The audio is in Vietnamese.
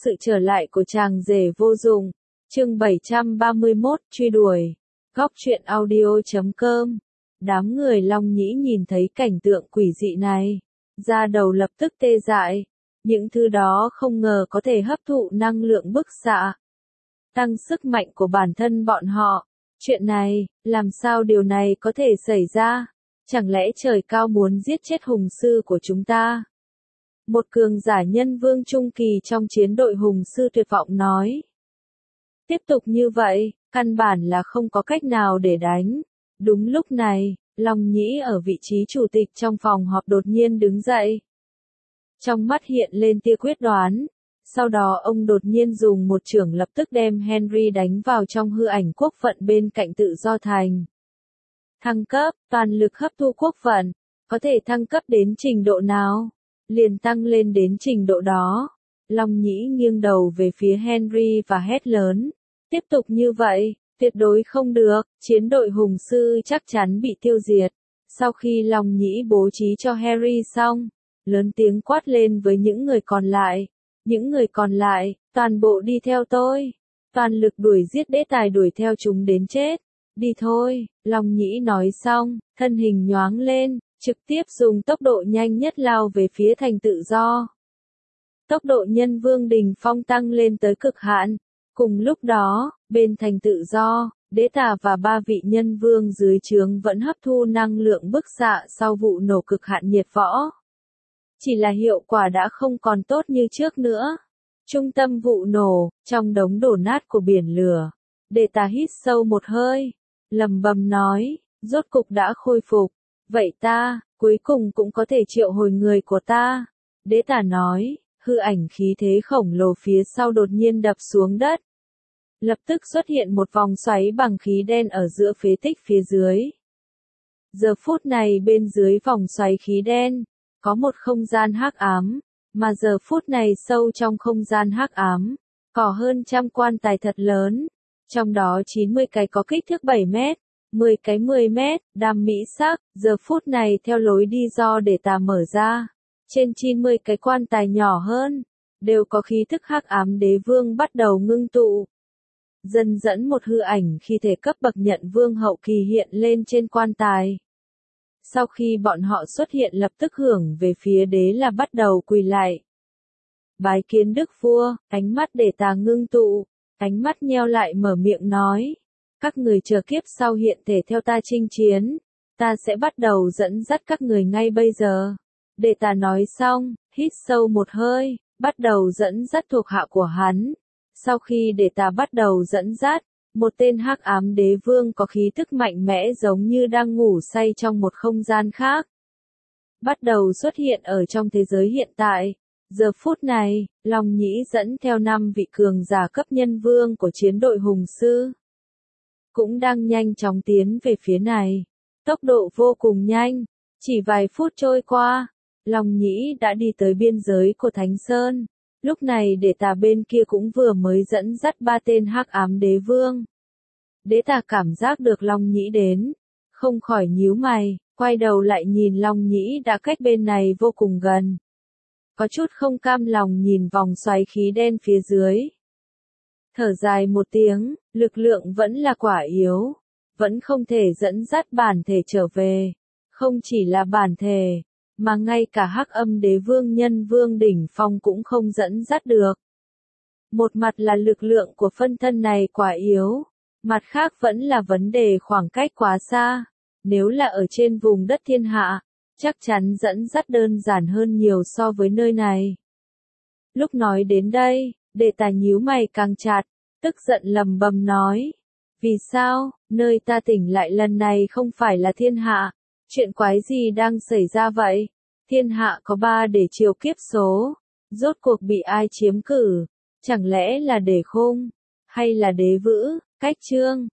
Sự trở lại của chàng rể vô dụng. Chương 731 truy đuổi. Góc truyện audio.com. Đám người Long Nhĩ nhìn thấy cảnh tượng quỷ dị này, da đầu lập tức tê dại. Những thứ đó không ngờ có thể hấp thụ năng lượng bức xạ, tăng sức mạnh của bản thân bọn họ. Chuyện này, làm sao điều này có thể xảy ra? Chẳng lẽ trời cao muốn giết chết hùng sư của chúng ta? Một cường giả nhân vương trung kỳ trong chiến đội hùng sư tuyệt vọng nói. Tiếp tục như vậy, căn bản là không có cách nào để đánh. Đúng lúc này, Long Nhĩ ở vị trí chủ tịch trong phòng họp đột nhiên đứng dậy. Trong mắt hiện lên tia quyết đoán. Sau đó ông đột nhiên dùng một chưởng lập tức đem Henry đánh vào trong hư ảnh quốc vận bên cạnh tự do thành. Thăng cấp, toàn lực hấp thu quốc vận, có thể thăng cấp đến trình độ nào? Liền tăng lên đến trình độ đó. Long Nhĩ nghiêng đầu về phía Henry và hét lớn. Tiếp tục như vậy, tuyệt đối không được, chiến đội hùng sư chắc chắn bị tiêu diệt. Sau khi Long Nhĩ bố trí cho Harry xong, lớn tiếng quát lên với những người còn lại. Những người còn lại, toàn bộ đi theo tôi. Toàn lực đuổi giết đế tài, đuổi theo chúng đến chết. Đi thôi, Long Nhĩ nói xong, thân hình nhoáng lên, trực tiếp dùng tốc độ nhanh nhất lao về phía thành tự do. Tốc độ nhân vương đỉnh phong tăng lên tới cực hạn. Cùng lúc đó, bên thành tự do, đế tà và 3 vị nhân vương dưới trướng vẫn hấp thu năng lượng bức xạ sau vụ nổ cực hạn nhiệt võ. Chỉ là hiệu quả đã không còn tốt như trước nữa. Trung tâm vụ nổ, trong đống đổ nát của biển lửa, đế tà hít sâu một hơi, lẩm bẩm nói, rốt cục đã khôi phục. Vậy ta, cuối cùng cũng có thể triệu hồi người của ta. Đế tà nói, hư ảnh khí thế khổng lồ phía sau đột nhiên đập xuống đất. Lập tức xuất hiện một vòng xoáy bằng khí đen ở giữa phế tích phía dưới. Giờ phút này bên dưới vòng xoáy khí đen, có một không gian hắc ám, mà giờ phút này sâu trong không gian hắc ám, có hơn 100 quan tài thật lớn. Trong đó 90 cái có kích thước 7 mét, 10 cái 10 mét, đam mỹ sắc, giờ phút này theo lối đi do để tà mở ra. Trên 90 cái quan tài nhỏ hơn, đều có khí thức hắc ám đế vương bắt đầu ngưng tụ. Dần dẫn một hư ảnh khi thể cấp bậc nhận vương hậu kỳ hiện lên trên quan tài. Sau khi bọn họ xuất hiện lập tức hưởng về phía đế là bắt đầu quỳ lại. Bái kiến đức vua, ánh mắt để tà ngưng tụ, ánh mắt nheo lại mở miệng nói. Các người chờ kiếp sau hiện thể theo ta chinh chiến, ta sẽ bắt đầu dẫn dắt các người ngay bây giờ. Để tà nói xong, hít sâu một hơi, bắt đầu dẫn dắt thuộc hạ của hắn. Sau khi để tà bắt đầu dẫn dắt, một tên hắc ám đế vương có khí tức mạnh mẽ giống như đang ngủ say trong một không gian khác. Bắt đầu xuất hiện ở trong thế giới hiện tại. Giờ phút này, Long Nhĩ dẫn theo 5 vị cường giả cấp nhân vương của chiến đội hùng sư. Cũng đang nhanh chóng tiến về phía này. Tốc độ vô cùng nhanh. Chỉ vài phút trôi qua, Long Nhĩ đã đi tới biên giới của Thánh Sơn. Lúc này đế tà bên kia cũng vừa mới dẫn dắt 3 tên hắc ám đế vương. Đế tà cảm giác được Long Nhĩ đến, không khỏi nhíu mày, quay đầu lại nhìn Long Nhĩ đã cách bên này vô cùng gần. Có chút không cam lòng nhìn vòng xoáy khí đen phía dưới. Thở dài một tiếng, lực lượng vẫn là quả yếu, vẫn không thể dẫn dắt bản thể trở về. Không chỉ là bản thể, mà ngay cả hắc âm đế vương nhân vương đỉnh phong cũng không dẫn dắt được. Một mặt là lực lượng của phân thân này quá yếu, mặt khác vẫn là vấn đề khoảng cách quá xa. Nếu là ở trên vùng đất thiên hạ, chắc chắn dẫn dắt đơn giản hơn nhiều so với nơi này. Lúc nói đến đây, đề tà nhíu mày càng chặt, tức giận lầm bầm nói. Vì sao, nơi ta tỉnh lại lần này không phải là thiên hạ? Chuyện quái gì đang xảy ra vậy? Thiên hạ có 3 để triều kiếp số. Rốt cuộc bị ai chiếm cử? Chẳng lẽ là đế khung? Hay là đế vữ? Cách chương